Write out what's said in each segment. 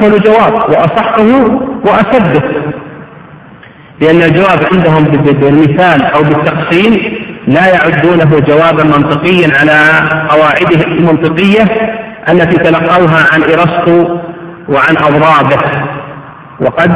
أكمل جواب وأصحه وأسده، لأن الجواب عندهم بالمثال أو بالتقسيم لا يعدونه جوابا منطقيا على قواعده المنطقية التي تلقوها عن إرسطو وعن أضرابه، وقد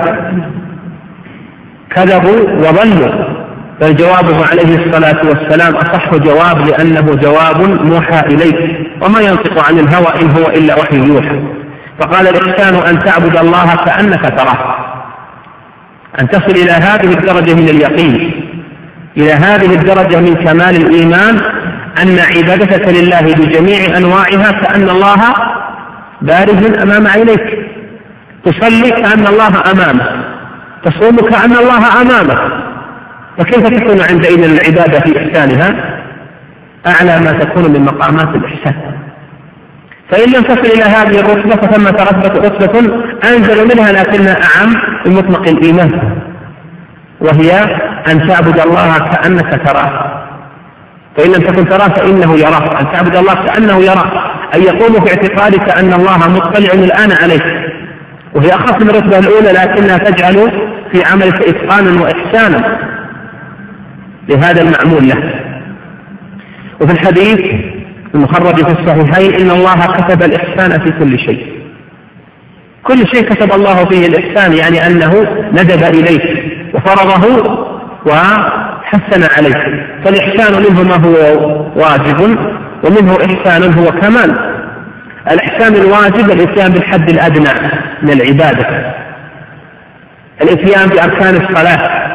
كذبوا وضلوا. بل جوابه عليه الصلاة والسلام أصح جواب، لأنه جواب موحى إليه، وما ينطق عن الهوى إن هو إلا وحي يوحى. فقال الإحسان أن تعبد الله كأنك تراه، أن تصل إلى هذه الدرجة من اليقين، إلى هذه الدرجة من كمال الإيمان، أن عبادتك لله بجميع أنواعها كأن الله بارز أمام عينيك، تصلي كأن الله أمامك، تصوم كأن الله أمامك. فكيف تكون عندئذ العبادة في إحسانها؟ أعلى ما تكون من مقامات الإحسان. فإن لم تصل إلى هذه الرتبة فثمة رتبة أنزل منها لكنها أعم بمطلق الإيمان، وهي أن تعبد الله كأنك تراه. فإن لم تكن تراه فإنه يراك، أن تعبد الله كأنه يراك، أن يقوم في اعتقادك أن الله مطلع الآن عليك، وهي أخف من الرتبة الأولى لكنها تجعل في عملك إتقانا وإحسانا لهذا المعمول له. وفي الحديث المخرج في الصحيحين إن الله كتب الإحسان في كل شيء، كل شيء كتب الله فيه الإحسان، يعني أنه ندب إليك وفرضه وحسن عليك. فالإحسان منه ما هو واجب، ومنه إحسان هو كمال. الإحسان الواجب الإتيان بالحد الأدنى من العبادة، الإتيان بأركان الصلاة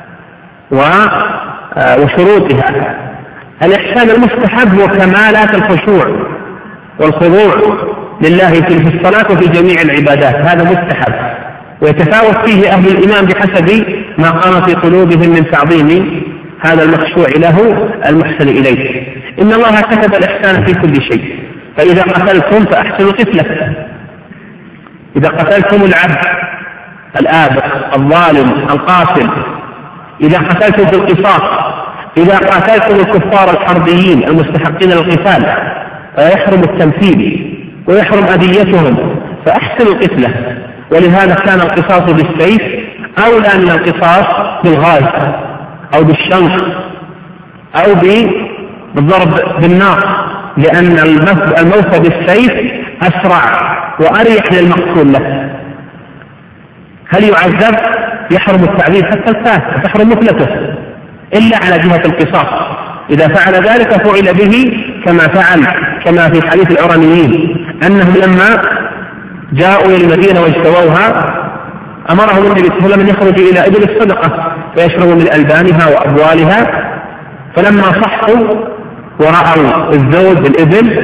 وشروطها. الإحسان المستحب هو كمالات الخشوع والخضوع لله في الصلاة وفي جميع العبادات، هذا مستحب، ويتفاوت فيه أهل الإيمان بحسب ما قام في قلوبهم من تعظيم هذا المخشوع له المحسن إليه. إن الله كتب الإحسان في كل شيء، فإذا قتلتم فأحسنوا قتله. إذا قتلتم العبد الآبق الظالم القاتل، إذا قتلتم بالقصاص، إذا قاتلتم الكفار الحربيين المستحقين للقتال فيحرم التمثيل ويحرم أذيتهم، فأحسنوا قتله. ولهذا كان القصاص بالسيف أولى من القصاص بالغاز أو بالشنق أو بالضرب بالنار، لأن الموت بالسيف أسرع وأريح للمقتول له. هل يعذب؟ يحرم التعذيب حتى الكافر، تحرم مثلته إلا على جهة القصاص. إذا فعل ذلك فعل به كما في حديث العرنيين أنهم لما جاءوا إلى المدينة واجتووها أمرهم النبي صلى الله عليه وسلم أن يخرجوا إلى إبل الصدقة فيشربوا من ألبانها وأبوالها، فلما صحوا ورأوا الزوج بالإبل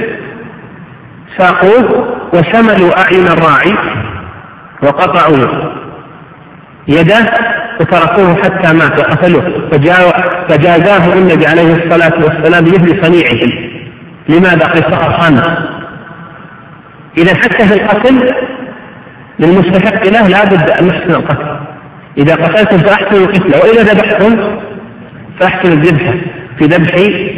ساقوه وشملوا أعين الراعي وقطعوا يده وتركوه حتى مات وقتلوه، فجازاه النبي عليه الصلاة والسلام بمثل صنيعهم. لماذا؟ قصاصا. إذا حتى في القتل للمستحق له لا بد أن نحسن القتل. إذا قتلتم فأحسنوا القتل، وإذا ذبحتم فأحسنوا الذبح، في ذبح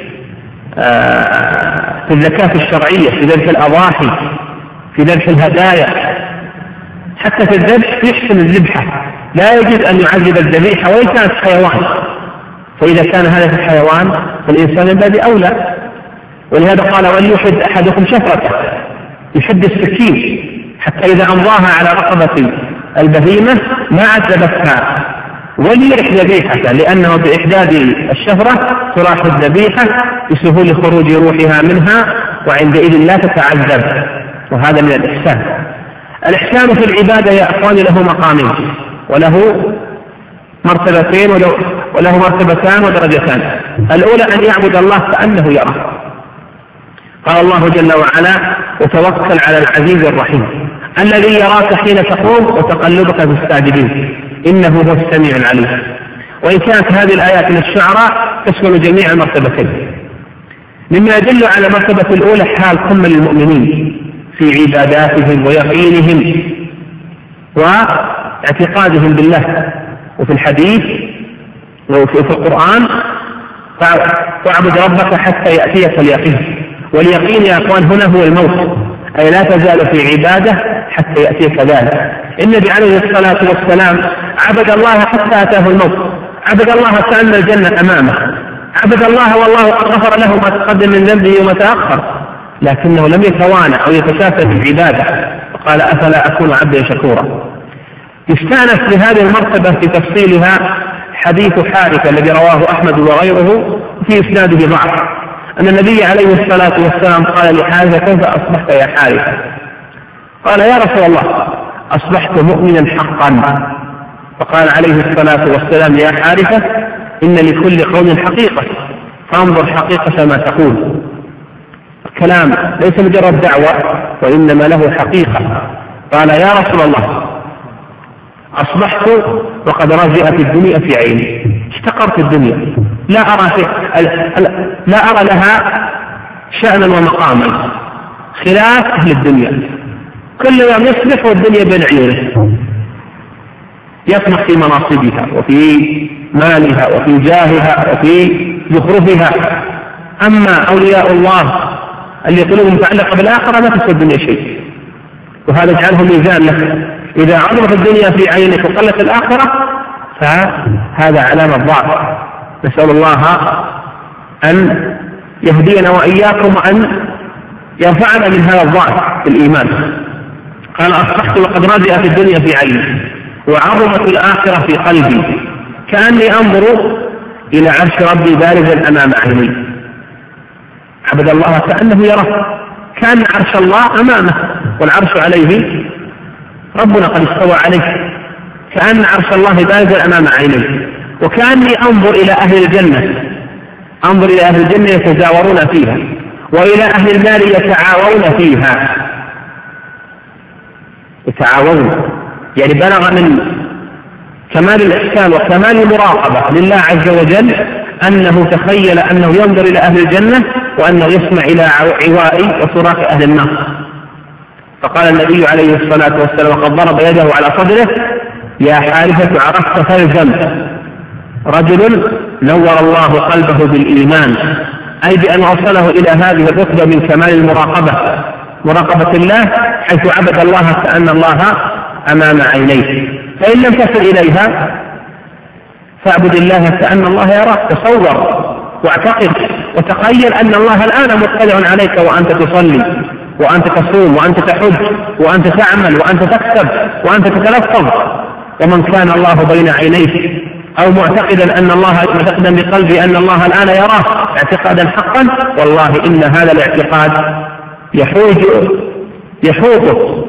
في الزكاة الشرعية، في ذبح الأضاحي، في ذبح الهدايا، حتى في الذبح يحسن الذبحة، لا يجب أن يعذب الذبيحة وإن كانت حيوان. فإذا كان هذا في الحيوان فالإنسان من باب أولى. ولهذا قال وليحد أحدكم شفرته، يحد السكين حتى إذا أمضاها على رقبة البهيمة ما عذبتها، وليرح ذبيحته، لأنه بإحداد الشفرة تراح الذبيحة بسهول خروج روحها منها، وعندئذ لا تتعذب. وهذا من الإحسان. الإحسان في العبادة يا أخواني له مقامين وله مرتبتين وله مرتبتان ودرجتان. الأولى أن يعبد الله كأنه يراه. قال الله جل وعلا وتوكل على العزيز الرحيم الذي يراك حين تقوم وتقلبك في الساجدين إنه هو السميع العليم. وإن كانت هذه الآيات من الشعراء تشمل جميع المرتبتين. مما يدل على المرتبة الأولى حال كل المؤمنين في عباداتهم ويقينهم واعتقادهم بالله. وفي الحديث وفي القرآن فاعبد ربك حتى يأتيك اليقين. واليقين يا أخوان هنا هو الموت أي لا تزال في عبادة حتى يأتيك ذلك. النبي عليه الصلاة والسلام عبد الله حتى أتاه الموت، عبد الله كأن الجنة أمامه، عبد الله والله قد غفر له ما تقدم من ذنبه وما تأخر، لكنه لم يتوانى أو يتشافى في العبادة، فقال أفلا أكون عبدا شكورا. يستأنس لهذه المرتبة في تفصيلها حديث حارثة الذي رواه أحمد وغيره في إسناده ضعف، أن النبي عليه الصلاة والسلام قال لحارثة كيف أصبحت يا حارثة؟ قال يا رسول الله أصبحت مؤمنا حقا. فقال عليه الصلاة والسلام يا حارثة إن لكل قول حقيقة فانظر حقيقة ما تقول. الكلام ليس مجرد دعوة وإنما له حقيقة. قال يا رسول الله أصبحت وقد رجعت الدنيا في عيني، اشتقرت الدنيا، لا أرى لها شأنا ومقاما خلاف أهل الدنيا، كل يوم يصبح والدنيا بين عيونه، يطمح في مناصبها وفي مالها وفي جاهها وفي زخرفها. أما أولياء الله اللي قلوبهم متعلقة بالآخرة ما تسوى الدنيا شيء، وهذا يجعله ميزان لك. إذا عظمت الدنيا في عينك وقلت الآخرة فهذا علامة ضعف. نسأل الله أن يهدينا وإياكم وأن يرفعنا من هذا الضعف في الإيمان. قال أصبحت وقد رجعت الدنيا في عيني وعظمت الآخرة في قلبي كأني أنظر إلى عرش ربي بارزا أمام عيني. عبد الله كأنه يرى، كان عرش الله أمامه والعرش عليه ربنا قد استوى عليه، كأن عرش الله بارزا أمام عيني. وكأني أنظر إلى أهل الجنة، أنظر إلى أهل الجنة يتزاورون فيها وإلى أهل النار يتعاون فيها. يتعاون يعني بلغ من كمال الإحسان وكمال المراقبة لله عز وجل أنه تخيل أنه ينظر إلى أهل الجنة وأنه يسمع إلى عواء وصراخ أهل النار. فقال النبي عليه الصلاة والسلام وقد ضرب يده على صدره يا حارثة عرفت فالزم. رجل نور الله قلبه بالإيمان، أي بأن وصله إلى هذه الرتبة من كمال المراقبة، مراقبة الله حيث عبد الله كأن الله أمام عينيه. فإن لم تصل إليها فاعبد الله كأن الله يراك. تصور واعتقد وتخيل أن الله الآن مطلع عليك وأنت تصلي وأنت تصوم وأنت تحج وأنت تعمل وأنت تكسب وأنت تتلفظ. ومن كان الله بين عينيه أو معتقدا أن الله معتقدا بقلبه أن الله الآن يراه اعتقادا حقا، والله إن هذا الاعتقاد يحوطه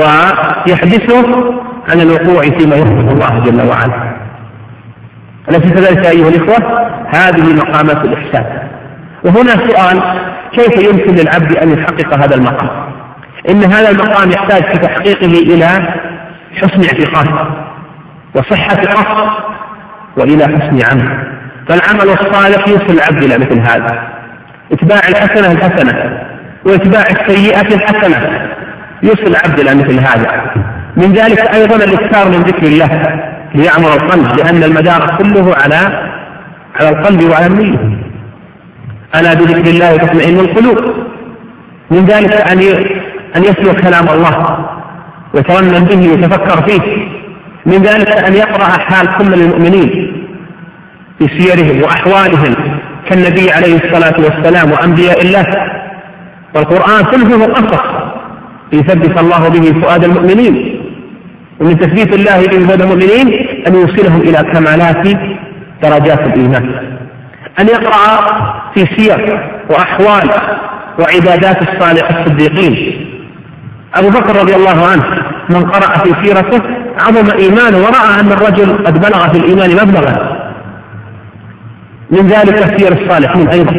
ويحدثه عن الوقوع فيما يغضب الله جل وعلا. أليس كذلك أيها الإخوة؟ هذه مقامات الإحسان. وهنا سؤال: كيف يمكن للعبد أن يحقق هذا المقام؟ إن هذا المقام يحتاج في تحقيقه إلى حسن اعتقاد وصحة قصد وإلى حسن عمل. فالعمل الصالح يوصل العبد إلى مثل هذا، اتباع الحسنة الحسنة واتباع السيئة الحسنة يوصل العبد إلى مثل هذا. من ذلك أيضا الاكثار من ذكر الله ليعمر القلب، لأن المدار كله على القلب وعلى النية. ألا بذكر الله تطمئن القلوب. من ذلك أن يسمع كلام الله ويترنم به ويتفكر فيه. من ذلك أن يقرأ حال كل المؤمنين في سيرهم وأحوالهم كالنبي عليه الصلاة والسلام وأنبياء الله. والقرآن كله قصص يثبت الله به فؤاد المؤمنين، ومن تثبيت الله به فؤاد المؤمنين أن يوصلهم إلى كمالات درجات الإيمان. أن يقرأ في سير وأحوال وعبادات الصالح الصديقين. أبو بكر رضي الله عنه من قرأ في سيرته عظم إيمانه ورأى أن الرجل قد بلغ في الإيمان مبلغا. من ذلك سير الصالحين أيضا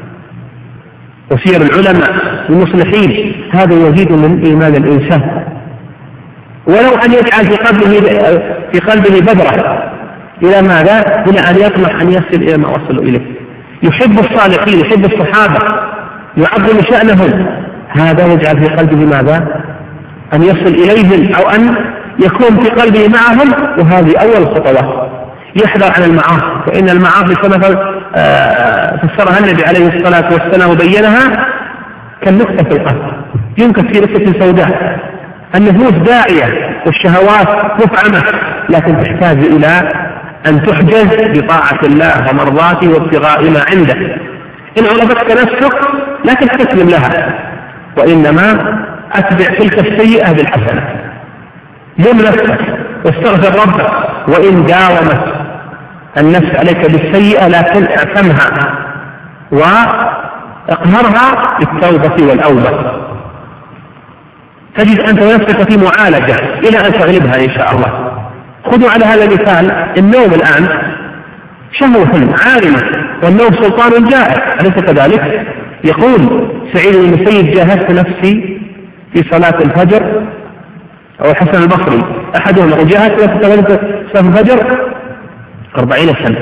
وسير العلماء المصلحين. هذا يزيد من إيمان الإنسان. ولو أن يجعل في قلبه بذرة إلى ماذا؟ إلى أن يطمح أن يصل إلى ما وصلوا إليه. يحب الصالحين، يحب الصحابة، يعظم شأنهم. هذا يجعل في قلبه ماذا؟ أن يصل إليهم أو أن يكون في قلبه معهم. وهذه أول الخطوات. يحذر عن المعاصي، فإن المعاصي كما فسرها النبي عليه الصلاة والسلام وبينها كالنكتة في القلب. يمكن في ركة سوداء، النفوس داعية والشهوات مفعمة، لكن تحتاج إلى أن تحجز بطاعة الله ومرضاته وابتغاء ما عنده. إن غلبتك نفسك لا تستسلم لها، وإنما أتبع تلك السيئة بالحسنة. لم نفسك واستغفر ربك، وإن داومت النفس عليك بالسيئة لكن اعتمها واقهرها بالتوبة والأوبة. تجد أنت نفسك في معالجة إلى أن تغلبها إن شاء الله. خذوا على هذا المثال، النوم الآن شهوة عارمة، والنوم سلطان جائر، أليس كذلك؟ يقول سعيد بن المسيب: جاهدت نفسي في صلاة الفجر، أو الحسن البصري أحدهم، وجاهدت نفسي في صلاة الفجر 40 سنة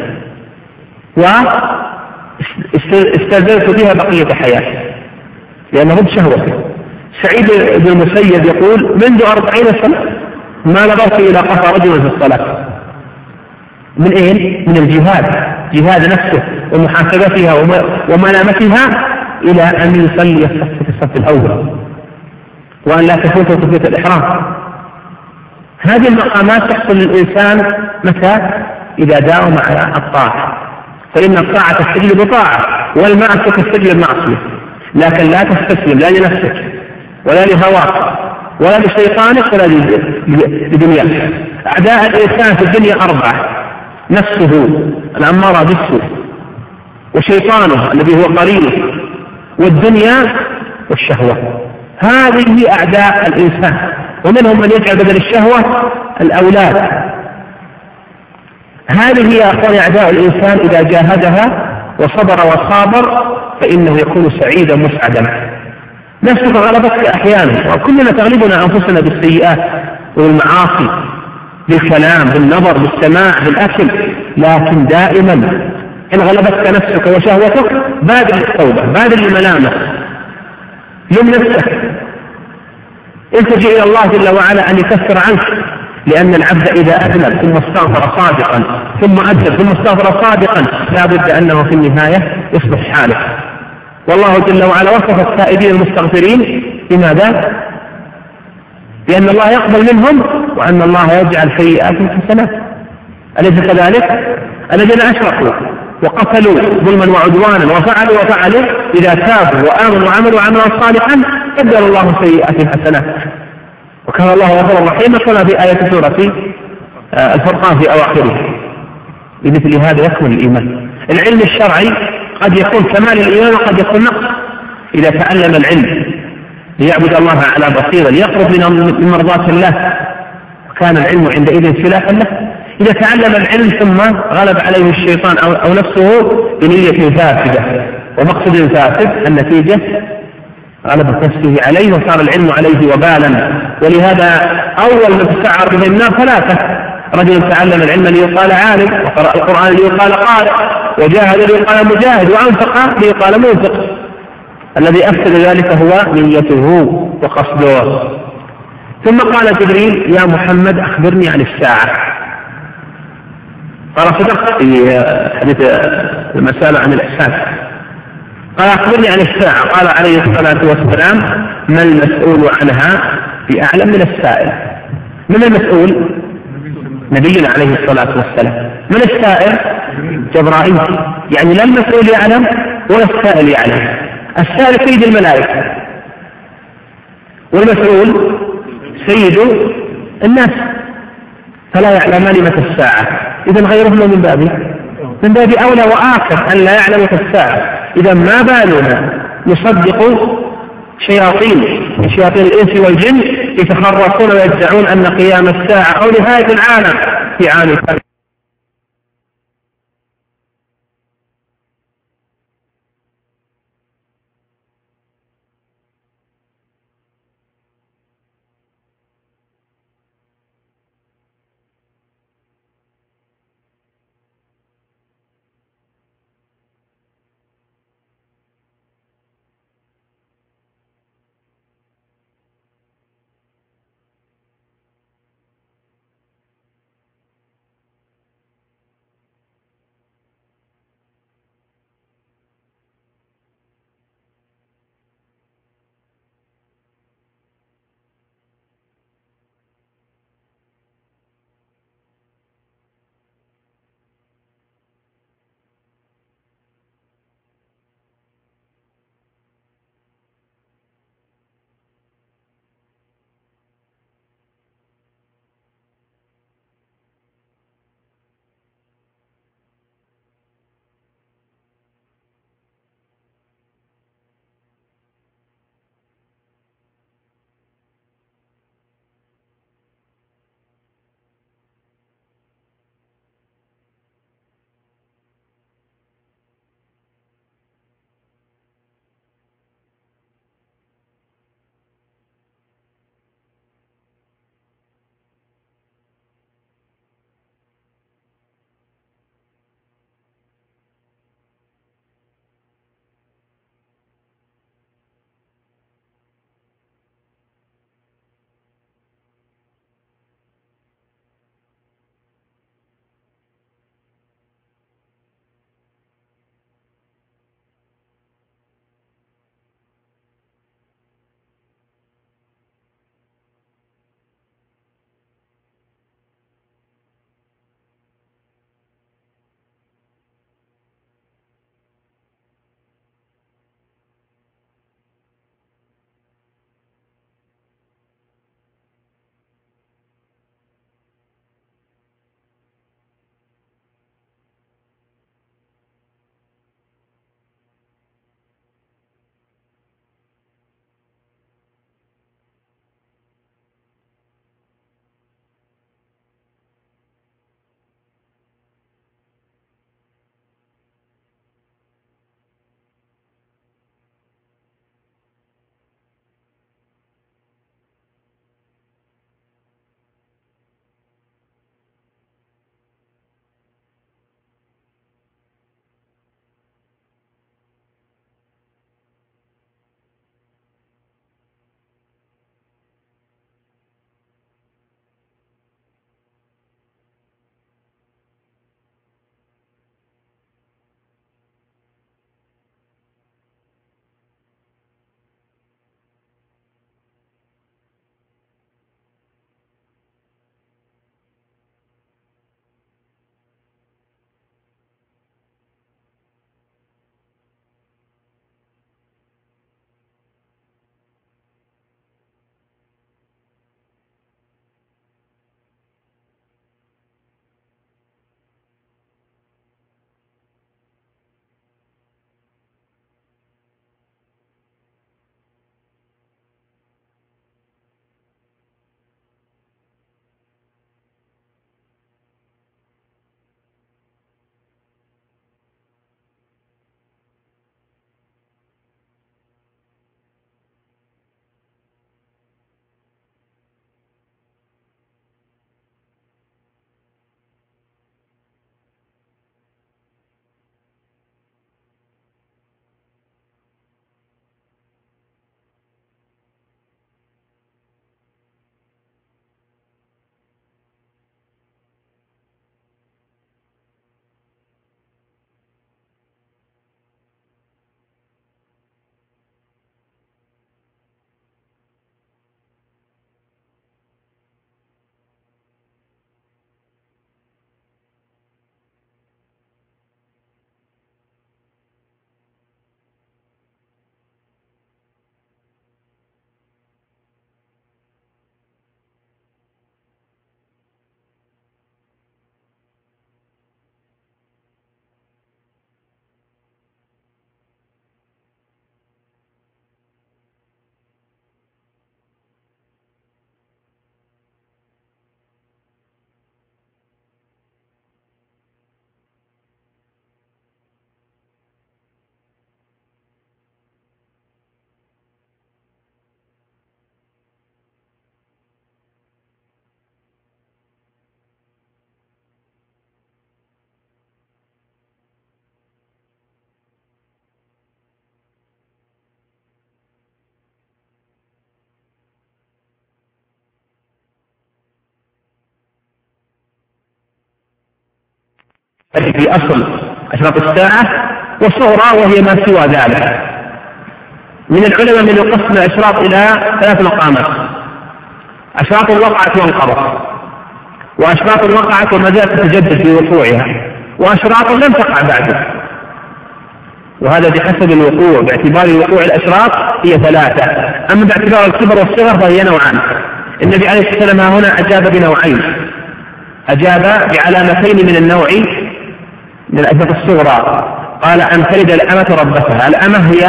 واستزلت بها بقية حياتي، لأنه ضد شهوته. سعيد بن المسيب يقول: منذ 40 سنة ما نظرت إلى قفا رجل في الصلاة. من أين؟ من الجهاد، جهاد نفسه ومحاسبتها وملامتها، إلى أن يصلي في الصف الأول، وأن لا تفوته تكبيرة الإحرام. هذه المقامات تحصل للإنسان متى؟ إذا داوم على الطاعة، فإن الطاعة تستجلب بطاعة، والمعصية تستجلب معصية. لكن لا تستسلم لا لنفسك ولا لهواك ولا لشيطانك ولا لدنياك. أعداء الإنسان في الدنيا 4: نفسه الأمارة بالسوء، وشيطانه الذي هو قرينه، والدنيا والشهوة. هذه هي أعداء الإنسان، ومنهم من يجعل بدل الشهوة الأولاد. هذه هي أخوان أعداء الإنسان، إذا جاهدها وصبر وصابر فإنه يكون سعيدا مسعدا. نفسك غلبتك أحيانا، وكلنا تغلبنا أنفسنا بالسيئات والمعاصي، بالكلام، بالنظر، بالسماع، بالأكل، لكن دائما إن غلبتك نفسك وشهوتك بادر للتوبة، بادر للملامة، لم نفسك، التجئ إلى الله جل وعلا أن يكفر عنك. لأن العبد إذا أذنب ثم استغفر صادقا ثم أذنب ثم استغفر صادقا لا بد أنه في النهاية يصبح حالك. والله جل وعلا وصف التائبين المستغفرين بماذا؟ لأن الله يقبل منهم، وأن الله يجعل سيئاتهم حسنات، أليس كذلك؟ الذين أشركوا وقتلوا ظلما وعدوانا وفعلوا إذا تابوا وآمنوا وعملوا عملا صالحا بدل الله سيئاتهم حسنات، وكان الله غفورا رحيما، كما في آية سورة الفرقان في أواخره. بمثل هذا يكمل الإيمان. العلم الشرعي قد يكون كمال الإيمان وقد يكون نقص. إذا تعلم العلم ليعبد الله على بصيرة ليقرب من مرضاة الله كان العلم عندئذ سلاحا له. إذا تعلم العلم ثم غلب عليه الشيطان أو نفسه بنية فاسدة ومقصد فاسد، النتيجة غلبت نفسه عليه وصار العلم عليه وبالا. ولهذا أول من تسعر به النار 3: رجل تعلم العلم ليقال عالم، وقرأ القرآن ليقال قارئ، وجاهد ليقال مجاهد، وأنفق ليقال منفق. الذي أفسد ذلك هو نيته وقصده. ثم قال جبريل: يا محمد أخبرني عن الساعة. قال: صدقت في حديث المسألة عن الإحسان. قال: أخبرني عن الساعة. قال عليه الصلاة والسلام: ما المسؤول عنها بأعلم من السائل. من المسؤول؟ نبينا عليه الصلاة والسلام. من السائل؟ جبرائيل. يعني لا المسؤول يعلم ولا السائل يعلم. السائل سيد الملائكة، والمسؤول سيد الناس، فلا يعلمان متى الساعة. إذن غيرهما من باب أولى وآخر أن لا يعلم متى الساعة. إذا ما بالنا نصدق شياطين الإنس والجن يتخرصون ويدعون أن قيام الساعة أو نهاية العالم في عام في أصل أشراط الساعة، والصغرى وهي ما سوى ذلك. من العلماء من يقسم الأشراط إلى 3 مقامات: أشراط وقعت وانقضت، وأشراط وقعت وما زالت تتجدد في وقوعها، وأشراط لم تقع بعد. وهذا بحسب الوقوع، باعتبار وقوع الأشراط هي 3، أما باعتبار الكبر والصغر فهي نوعان. النبي عليه الصلاة والسلام هنا أجاب بنوعين، أجاب بعلامتين من النوع من الأشراط الصغرى، قال أن تلد الأمة ربتها. الأمة هي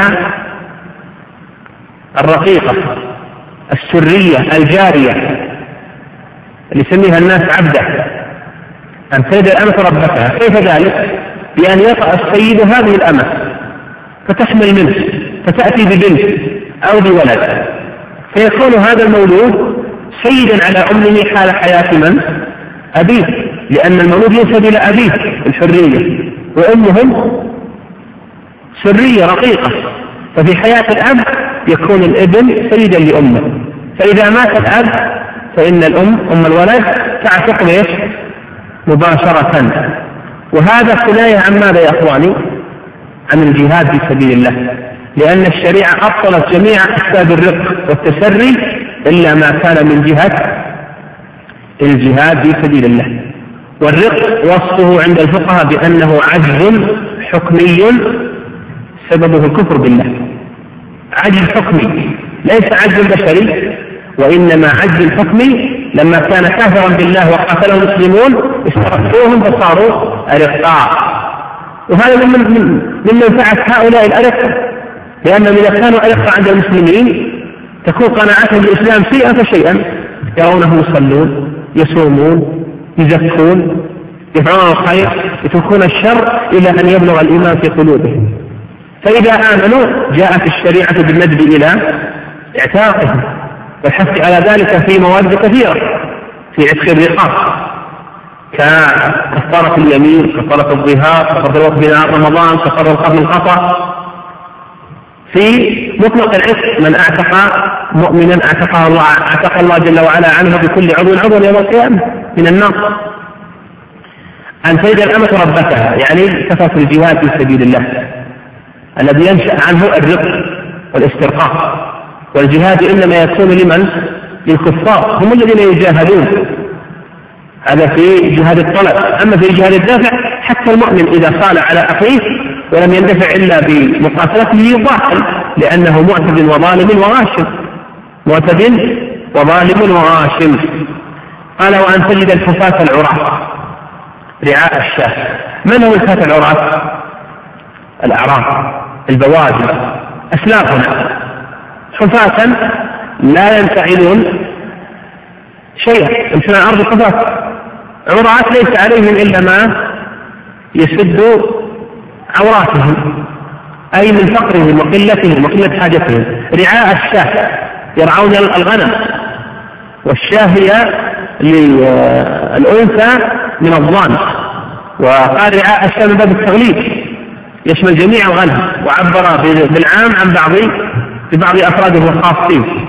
الرقيقة السرية الجارية اللي يسميها الناس عبدة، أن تلد الأمة ربتها. كيف ذلك؟ بأن يطأ السيد هذه الأمة فتحمل منه فتأتي ببنت أو بولد، فيكون هذا المولود سيدا على أمه حال حياة من؟ أبيه، لأن المولود ينسب إلى أبيه الحرية، وأمهم سرية رقيقة، ففي حياة الأب يكون الابن سيدا لأمه. فإذا مات الأب فإن الأم أم الولد تعتق به مباشرة. وهذا كناية عن ماذا يا أخواني؟ عن الجهاد في سبيل الله، لأن الشريعة أبطلت جميع أسباب الرق والتسري إلا ما كان من جهة الجهاد في سبيل الله. والرق وصفه عند الفقهاء بأنه عجز حكمي سببه الكفر بالله، عجز حكمي ليس عجز بشري، وإنما عجز حكمي لما كان كافرا بالله وقاتله المسلمون استرقوهم فصاروا أرقاء. وهذا من منفعة هؤلاء الأرقاء، لأنهم إذا كانوا أرقاء عند المسلمين تكون قناعتهم بالإسلام شيئا فشيئا، يرونه يصلون يصومون يزكون يفعلون الخير يتركون الشر إلى أن يبلغ الإيمان في قلوبهم. فإذا آمنوا جاءت الشريعة بالندب إلى اعتاقهم والحث على ذلك في مواد كثيرة، في عتق الرقاب ككفارة اليمين، كفارة الظهار، كفارة الوقت في نهار رمضان، كفارة القرن الخطأ. في مطلق العتق من اعتق مؤمنا اعتق الله جل وعلا عنه بكل عضو يوم القيامة من النار. أن تلد الأمة ربتها يعني كفر الجهاد في سبيل الله الذي ينشأ عنه الرق والاسترقاق. والجهاد إنما يكون لمن؟ للكفار، هم الذين يجاهدون، هذا في جهاد الطلب. أما في جهاد الدافع حتى المؤمن إذا صال على أخيه ولم يندفع إلا بمقاتلته يقاتل، لأنه معتد وظالم وغاشم، معتد وظالم وغاشم. قال وأن تجد الحفاة العراة رعاء الشاة. من هم الحفاة العراة؟ الأعراب البوادر أسلافنا، حفاة لا ينفعلون شيئا، يمشون على الأرض حفاة عراة ليس عليهم إلا ما يسد عوراتهم، أي من فقرهم وقلتهم وقلة حاجتهم. رعاء الشاة يرعون الغنم، والشاة هي للأنثى من الضان، وقال رعاء الشاة من باب التغليب يشمل جميع الغنم، وعبر بالعام عن ببعض أفراده الخاصين.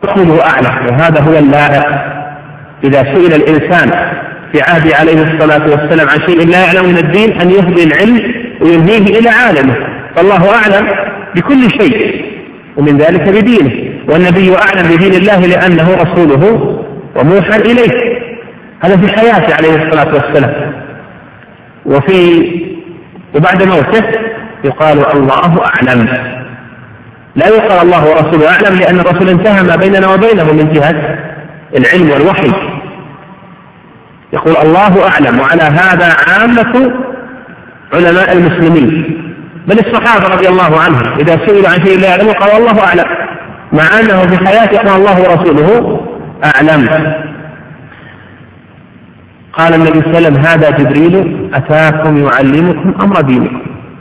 رسوله أعلم، وهذا هو اللائق. إذا سئل الإنسان في عهد عليه الصلاة والسلام عن شيء لا يعلم من الدين أن يهدي العلم وينهيه إلى عالمه، فالله أعلم بكل شيء ومن ذلك بدينه، والنبي أعلم بدين الله لأنه رسوله وموحى إليه. هذا في حياته عليه الصلاة والسلام. وبعد موته يقال الله أعلم، لا يقال الله ورسوله أعلم، لأن الرسول انتهى ما بيننا وبينه من جهة العلم والوحي. يقول الله أعلم، وعلى هذا عامة علماء المسلمين، بل الصحابة رضي الله عنهم إذا سئلوا عن شيء لا يعلموا قال الله أعلم، مع أنه في حياته قال الله ورسوله أعلم. قال النبي صلى الله عليه وسلم هذا جبريل أتاكم يعلمكم أمر دينكم.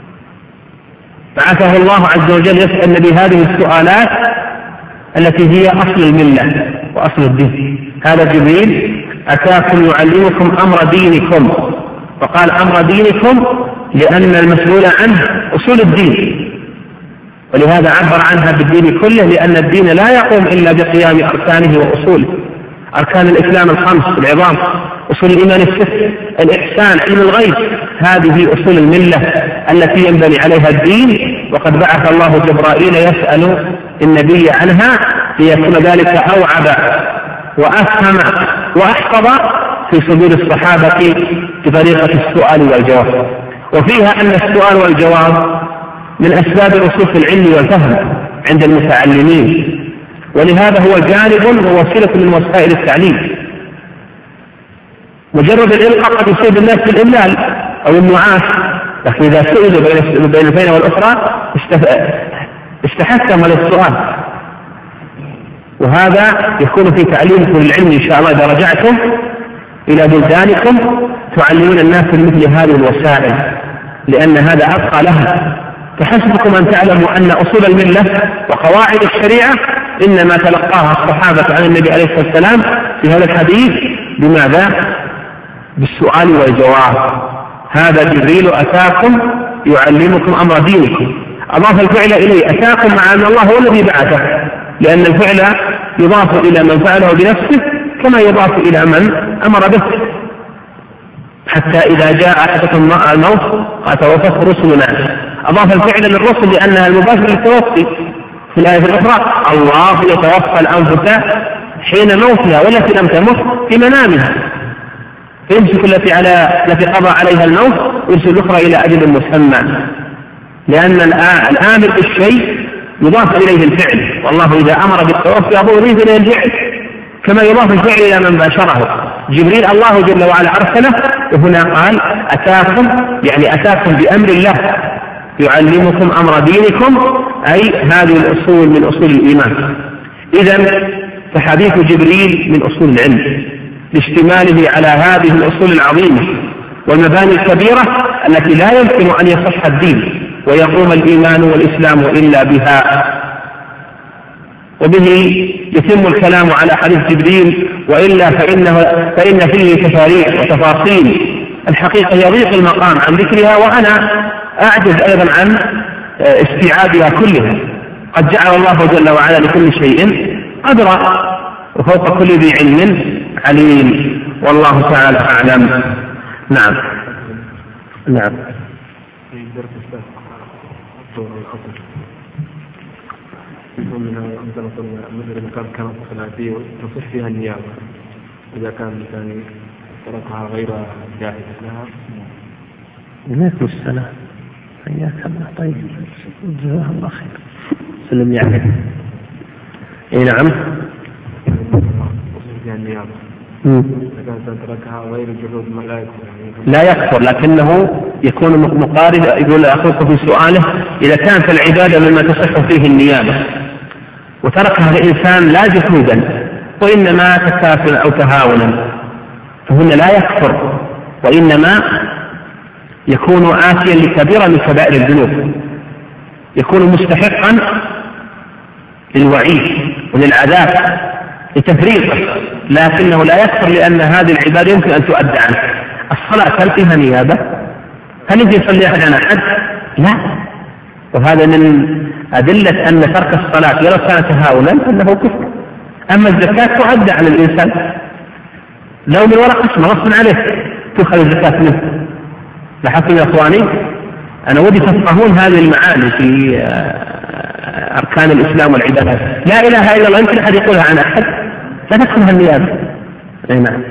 بعثه الله عز وجل يسأل النبي هذه السؤالات التي هي أصل الملة وأصل الدين. هذا جبريل أتاكم يعلمكم أمر دينكم، فقال أمر دينكم لأن المسؤول عنه أصول الدين، ولهذا عبر عنها بالدين كله، لأن الدين لا يقوم إلا بقيام أركانه وأصوله. أركان الإسلام الخمس العظام، أصول الإيمان الست، الإحسان، علم الغيب، هذه أصول الملة التي ينبني عليها الدين. وقد بعث الله جبرائيل يسأل النبي عنها ليكون ذلك أوعب وأفهم وأحفظ في صدور الصحابة بطريقة السؤال والجواب. وفيها أن السؤال والجواب من أسباب الوصول في العلم والفهم عند المتعلمين، ولهذا هو جانب ووسيلة من وسائل التعليم. مجرد الإلقاء قد يصيب الناس بالإملال أو النعاس، لكن إذا سئلوا بين الفين والأخرى استحثهم على السؤال. وهذا يكون في تعليمكم للعلم إن شاء الله إذا رجعتم إلى بلدانكم تعلمون الناس بمثل هذه الوسائل، لأن هذا أبقى لها. فحسبكم أن تعلموا أن أصول الملة وقواعد الشريعة إنما تلقاها الصحابة عن النبي عليه الصلاة والسلام في هذا الحديث. بماذا؟ بالسؤال والجواب. هذا جبريل أتاكم يعلمكم أمر دينكم. أضاف الفعل إليه أتاكم مع أن الله هو الذي بعثه، لأن الفعل يضاف إلى من فعله بنفسه كما يضاف إلى من أمر به. حتى إذا جاء أحدكم الموت توفته رسلنا، أضاف الفعل للرسل لأنها المباشر للتوفي. في الآية الأخرى الله يتوفى الأنفس حين موتها والتي لم تمت في منامها، فيمسك التي قضى عليها الموت ويرسل الأخرى إلى أجل مسمى، لأن الآمر بالشيء يضاف إليه الفعل، والله إذا أمر بالتوفي يضيف إليه الفعل كما يضاف الفعل إلى من باشره. جبريل الله جل وعلا أرسله، وهنا قال أتاكم، يعني أتاكم بأمر الله يعلمكم أمر دينكم، أي هذه الأصول من أصول الإيمان. إذن فحديث جبريل من أصول العلم لاشتماله على هذه الأصول العظيمة والمباني الكبيرة التي لا يمكن أن يصح الدين ويقوم الإيمان والإسلام إلا بها. وبه يتم الكلام على حديث جبريل، وإلا فإن فيه تفاريع وتفاصيل الحقيقة يضيق المقام عن ذكرها، وأنا أعجز أيضا عن استيعابها كلها. قد جعل الله جل وعلا لكل شيء قدرا، وفوق كل ذي علم عليم، والله تعالى أعلم. نعم. نعم. مثل كان صلاتي تصح فيها النيابة إذا كان يعني تركها غير جاهزة لها. عليكم السلام، حياك الله. طيب جزاه الله خير. سلم يعني. اي نعم. فيها النيابة إذا كان تركها غير جهود الملائكة لا يكفر، لكنه يكون مقارب. يقول أخوك في سؤاله إذا كانت العبادة مما تصح فيه النيابة وتركها الإنسان لا جهودا وإنما تكافلا أو تهاونا، فهن لا يكفر، وإنما يكون آتيا لكبيرة من كبائر الذنوب، يكون مستحقا للوعيد وللعذاب لتفريطه، لكنه لا يكفر لأن هذه العبادة يمكن أن تؤدى عنه. الصلاة هل فيها نيابة؟ هل يجب يصلي أحد عن أحد؟ لا. وهذا من أدلة أن ترك الصلاة ولو كان تهاونا أنه كفر، أما الزكاة تؤدى على الإنسان لو من ورق اسمه غصب عليه تؤخذ الزكاة منه. لاحظتم يا أخواني؟ أنا ودي تفقهون هذه المعاني في أركان الإسلام والعبادات. لا إله إلا الله يمكن أحد يقولها عن أحد، لا تدخلها النيابة. أي نعم.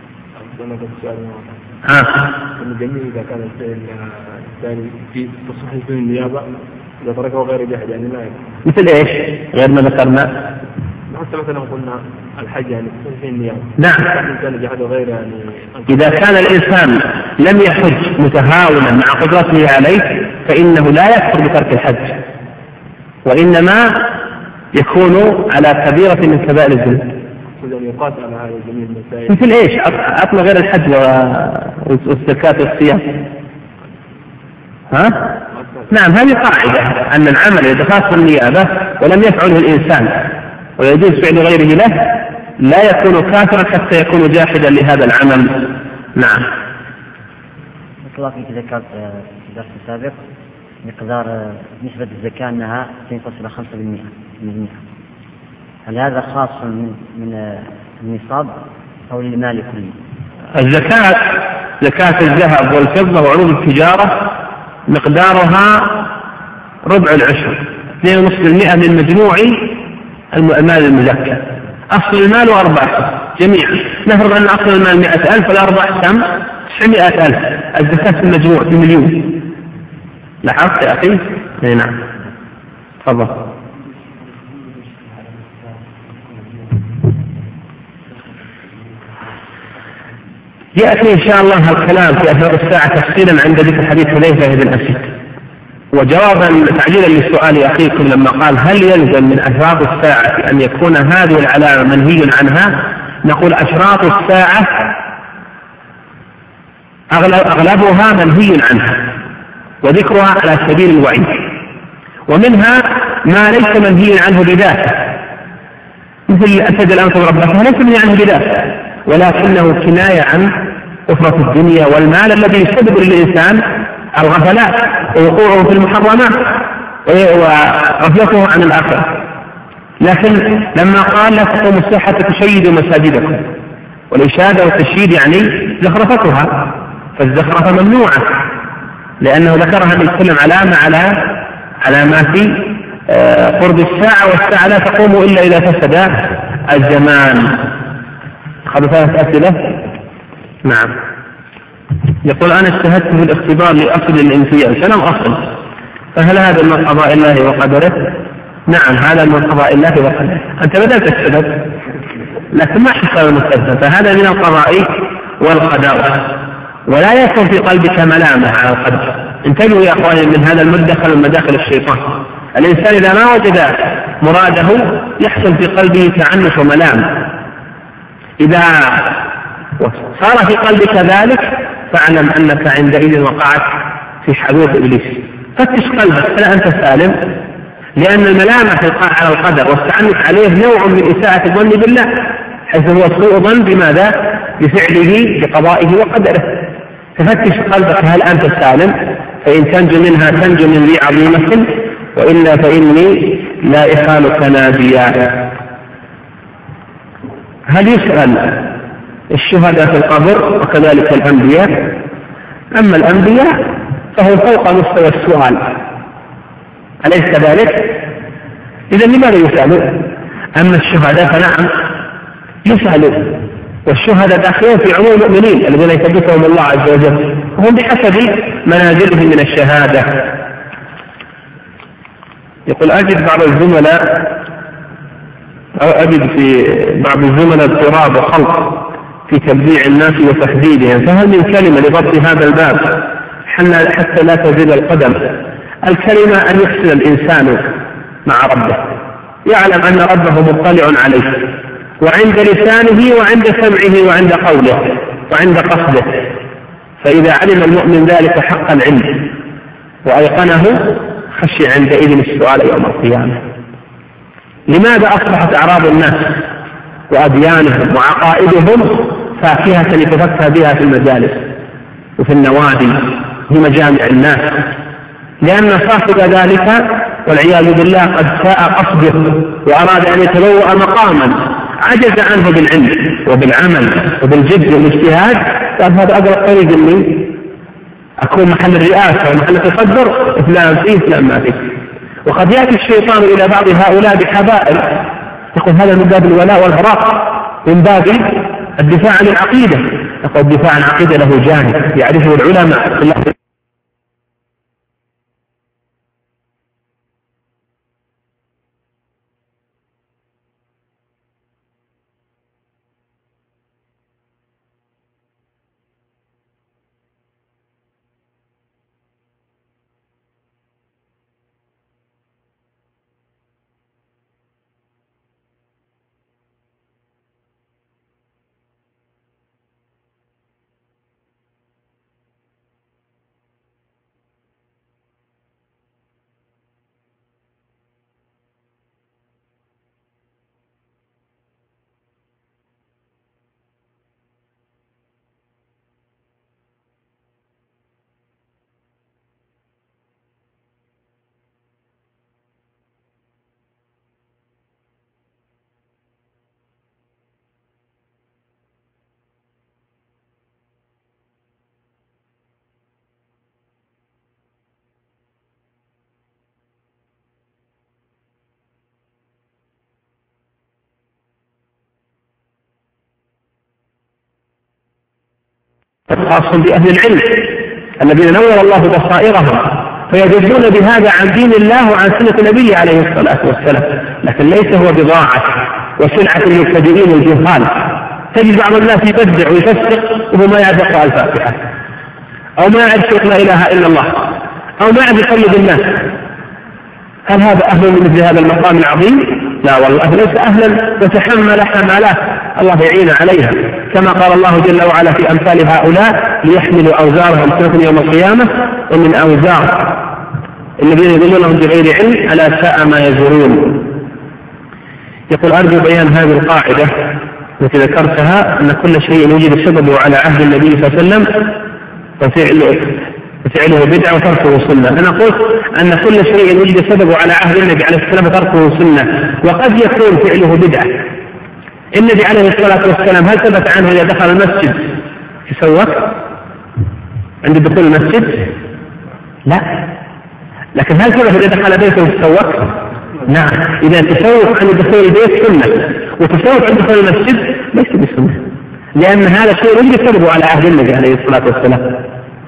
الجميع إذا كان الثاني في تصحيح في النيابة إذا تركه غير جاهد يعني لا مثل إيش؟ غير ما ذكرنا. حتى مثلا قلنا الحج يعني تصحيح النيابة. نعم. كان جاهد غير يعني. إذا كان الإنسان لم يحج متهاونا مع قدرته عليه فإنه لا يكفر بترك الحج، وإنما يكون على كبيرة من كبائر الذنوب. يقاس على هذا جميع المسائل. مثل إيش؟ أطلع غير الحج والزكاة والصيام. ها؟ نعم، هذه قاعدة أن العمل إذا خاص بالنيابة ولم يفعله الإنسان ويجوز فعل غيره له لا يكون كافرا حتى يكون جاحدا لهذا العمل. نعم. الله في ذكرت في الدرس السابق مقدار نسبة الزكاة أنها 2.5%. هل هذا خاص من النصاب أو للمال كله؟ الزكاة زكاة الذهب والفضة وعروض التجارة مقدارها ربع العشر 2.5% من مجموع المال المزكى. أصل المال 4 جميعا. نفرض أن أصل المال 100,000 والأرباح كم؟ 900,000. الزكاة في المجموع في مليون. لاحظت يا أخي؟ نعم. تفضل. يأتي إن شاء الله الكلام في أثناء الساعة تفصيلا عند ذكر حديث حذيفة بن أسيد. وجوابا تعجيلا للسؤال أخيكم لما قال هل يلزم من أشراط الساعة أن يكون هذه العلامة منهي عنها؟ نقول أشراط الساعة أغلبها منهي عنها وذكرها على سبيل الوعيد، ومنها ما ليس منهي عنه بذاته مثل أسد الأنصر ربه ليس منهي عنه بذاته ولكنه كناية عن أفرة الدنيا والمال الذي يسبب للإنسان الغفلات ووقوعه في المحرمات وغفلته عن الآخرة. لكن لما قال لا تقوم الساحة تشيدوا مساجدكم، والإشادة والتشييد يعني زخرفتها، فالزخرفة ممنوعة لأنه ذكرها أن يتكلم علامة على ما في قرب الساعة، والساعة لا تقوم إلا إذا فسد الزمان. أخذ 3 أسئلة. نعم. يقول أنا اجتهدت في الاختبار لأصل الانفياء فلم أصل، فهل هذا من قضاء الله وقدره؟ نعم، هذا من قضاء الله وقدره. أنت بدأت تجتهد لكن ما حصل المستجد، فهذا من القضاء والقدر، ولا يكون في قلبك ملامة على القدر. انتبهوا يا أخواني من هذا المدخل من مداخل الشيطان. الإنسان إذا ما وجد مراده يحصل في قلبه تعنف وملامة. إذا صار في قلبك ذلك فاعلم أنك عندئذ وقعت في حدود إبليس. فتش قلبك هل أنت سالم، لأن الملامة على القدر والتعنف عليه نوع من إساءة الظن بالله، حيث هو سوء ظن بماذا؟ بفعله بقضائه وقدره. ففتش قلبك هل أنت سالم، فإن تنجو منها تنجو من ذي عظيمة، وإلا فإني لا إخالك ناديا. هل يسأل الشهداء في القبر وكذلك الأنبياء؟ أما الأنبياء فهو فوق مستوى السؤال، أليس كذلك؟ إذا لماذا يسألوا؟ أما الشهداء فنعم يسألوا، والشهداء داخلون في عموم المؤمنين الذين يثبتهم الله عز وجل، وهم بحسب منازلهم من الشهادة. يقول أجد في بعض الزملاء اضطراب وخلط في تبديع الناس وتحديدهم، فهل من كلمة لضبط هذا الباب حتى لا تزيد القدم؟ الكلمة أن يحسن الإنسان مع ربه، يعلم أن ربه مطلع عليه وعند لسانه وعند سمعه وعند قوله وعند قصده، فإذا علم المؤمن ذلك حق العلم وأيقنه خشي عندئذ السؤال يوم القيامة. لماذا أصبحت أعراض الناس وأديانهم وعقائدهم فاكهة يتفكى بها في المجالس وفي النوادي في مجامع الناس؟ لأن صاحب ذلك والعياذ بالله قد ساء قصده وأراد أن يتبوأ مقاما عجز عنه بالعلم وبالعمل وبالجد والاجتهاد، قال هذا أقرب طريق إني أكون محل الرئاسة ومحل التصدر، فلان فيه فلان ما فيه. وقد يأتي الشيطان إلى بعض هؤلاء بحبائل، يقول هذا من باب الولاء والبراء، من باب الدفاع عن العقيدة. يقول الدفاع عن العقيدة له جانب يعرفه العلماء. خاص بأهل العلم الذين نور الله بصائرهم فيدلون بهذا عن دين الله وعن سنة النبي عليه الصلاة والسلام، لكن ليس هو بضاعة وسلعة المبتدئين الجهال. تجد بعض الناس يبدع ويفسق وهو ما يعرف يقرأ الفاتحة، أو ما يعرف يقول لا إله إلا الله، أو ما يعرف يقلد الناس. هل هذا أهل من مثل هذا المقام العظيم؟ لا والله، ليس أهلا وتحمل حملات الله يعين عليها، كما قال الله جل وعلا في أمثال هؤلاء ليحملوا أوزارهم سنة يوم القيامة ومن أوزار الذين يضلونهم بغير علم ألا ساء ما يزرون. يقول أرجو بيان هذه القاعدة التي ذكرتها أن كل شيء يوجد سببه على عهد النبي صلى الله عليه وسلم وفعله بدعة وتركه سنة. أنا قلت أن كل شيء وجد سببه على عهد النبي عليه الصلاة والسلام وتركه سنة، وقد يكون فعله بدعة. النبي عليه الصلاة والسلام هل ثبت عنه إذا دخل المسجد يسوق عند دخول المسجد؟ لا. لكن هل ثبت إذا دخل بيته يسوق؟ نعم. إذا تسوق عند دخول البيت سنة، وتسوق عند دخول المسجد ليس بسنة، لأن هذا شيء وجد سببه على عهد النبي عليه الصلاة والسلام.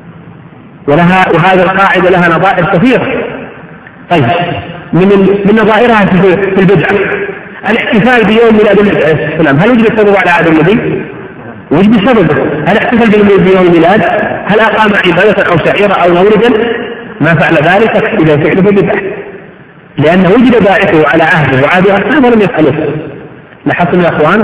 وهذه القاعدة لها نظائر كثيرة. طيب، من نظائرها في البدعة الاحتفال بيوم ميلاد النبي عليه الصلاة والسلام، هل وجد سببه على عهد النبي؟ وجد سببه. هل احتفل بيوم الميلاد؟ هل أقام عبادة أو شعيرة أو مولدا؟ ما فعل ذلك إذا فعله بدعة، لأنه وجد باعثه على عهده وعهد أصحابه ولم يفعله. لاحظتم يا أخوان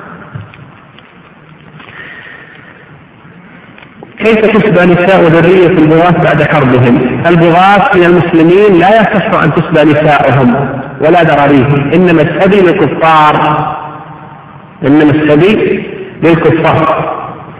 كيف تسبى نساء ذرية البغاة بعد حربهم؟ البغاة من المسلمين لا يصح أن تسبى نساؤهم ولا ذراريهم، إنما السبي للكفار، إنما السبي للكفار.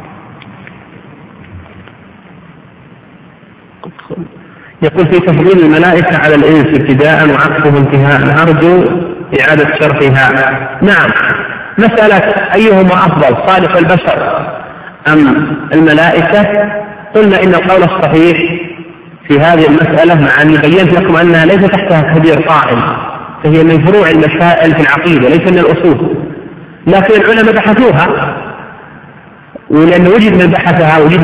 يقول في تفضيل الملائكة على الإنس ابتداء وعكسه انتهاء، أرجو إعادة شرحها. نعم، مسألة أيهما أفضل صالح البشر أم الملائكة؟ قلنا إن القول الصحيح في هذه المسألة، مع أني بينت لكم أنها ليس تحتها كبير قائم، فهي من فروع المسائل في العقيدة ليس من الأصول، لكن العلماء بحثوها، ولأن وجد من بحثها وجد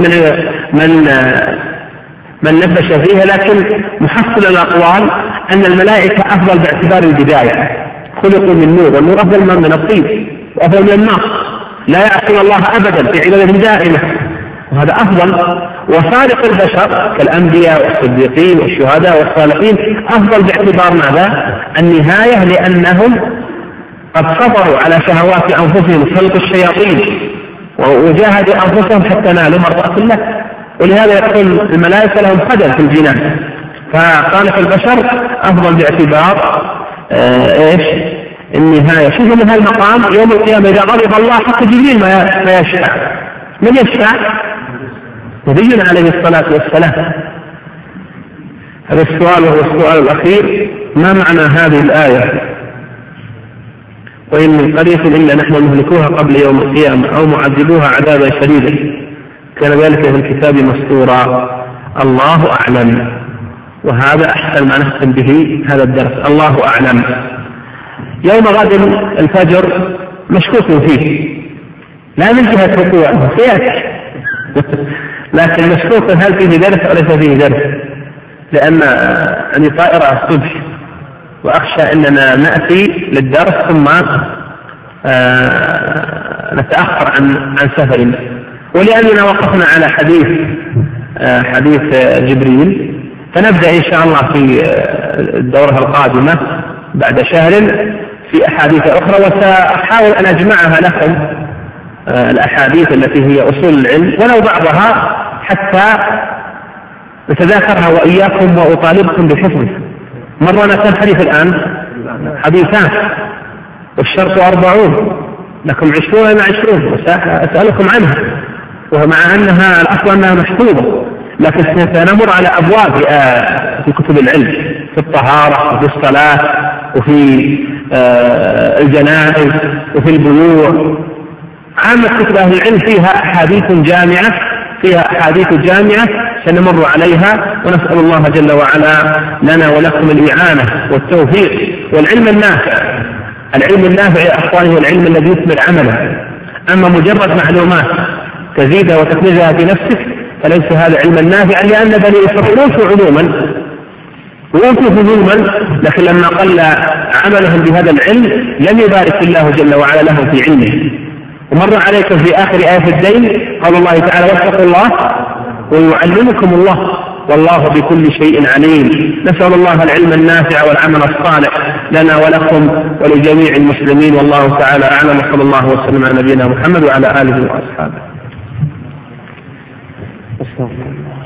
من نبش فيها، لكن محصل الأقوال أن الملائكة أفضل باعتبار البداية، خلقوا من نور، والنور أفضل من الطين وأفضل من النار، لا يعصون الله أبدا في عبادة دائمة، وهذا أفضل. وصالح البشر كالأنبياء والصديقين والشهداء والصالحين أفضل باعتبار ماذا؟ النهاية، لأنهم قد صبروا على شهوات أنفسهم خلق الشياطين وجاهدوا أنفسهم حتى نالوا مرضاة الله، ولهذا يقول الملائكة لهم قدر في الجنان. فصالح البشر أفضل باعتبار النهاية. شوفوا من هالمقام يوم القيامة إذا غضب الله حتى جبريل ما يشفع. من يشفع؟ نبينا عليه الصلاة والسلام. هذا السؤال وهو السؤال الأخير، ما معنى هذه الآية؟ وإن من قرية إلا نحن مهلكوها قبل يوم القيامة أو معذبوها عذابا شديدا كان ذلك في الكتاب مسطورا. الله أعلم. وهذا أحسن ما نختم به هذا الدرس. الله أعلم. يوم غد الفجر مشكوك فيه، لا من جهة وقوعه سيأتي لكن مشكوك هل فيه درس أو ليس فيه درس، لأن أني طائرة الصبح وأخشى أننا نأتي للدرس ثم نتأخر عن سفرنا، ولأننا وقفنا على حديث جبريل، فنبدأ إن شاء الله في الدورة القادمة بعد شهر في أحاديث أخرى، وسأحاول أن أجمعها لكم الأحاديث التي هي أصول العلم ولو بعضها حتى نتذاكرها وإياكم وأطالبكم بحفظه. مرنا كم حديث الآن؟ حديثان، والشرط 40، لكم 20 إلى 20، وسأسألكم عنها، ومع أنها الأصل أنها محفوظة، لكن سنمر على أبواب في كتب العلم، في الطهارة وفي الصلاة وفي الجنائز وفي البيوع. عامة كتب أهل العلم فيها أحاديث جامعة سنمر عليها، ونسأل الله جل وعلا لنا ولكم الإعانة والتوفيق والعلم النافع. العلم النافع يا أخواني هو العلم الذي يثمر عمله، أما مجرد معلومات تزيدها وتكنزها في نفسك فليس هذا علما نافعا، لأن بني إسرائيل أوتوا علوما لكن لما قل عملهم بهذا العلم لم يبارك الله جل وعلا لهم في علمه. ومر عليكم في آخر آية الدين قال الله تعالى واتقوا الله ويعلمكم الله والله بكل شيء عليم. نسأل الله العلم النافع والعمل الصالح لنا ولكم ولجميع المسلمين، والله تعالى أعلم، وصلى الله وسلم على نبينا محمد وعلى آله وأصحابه.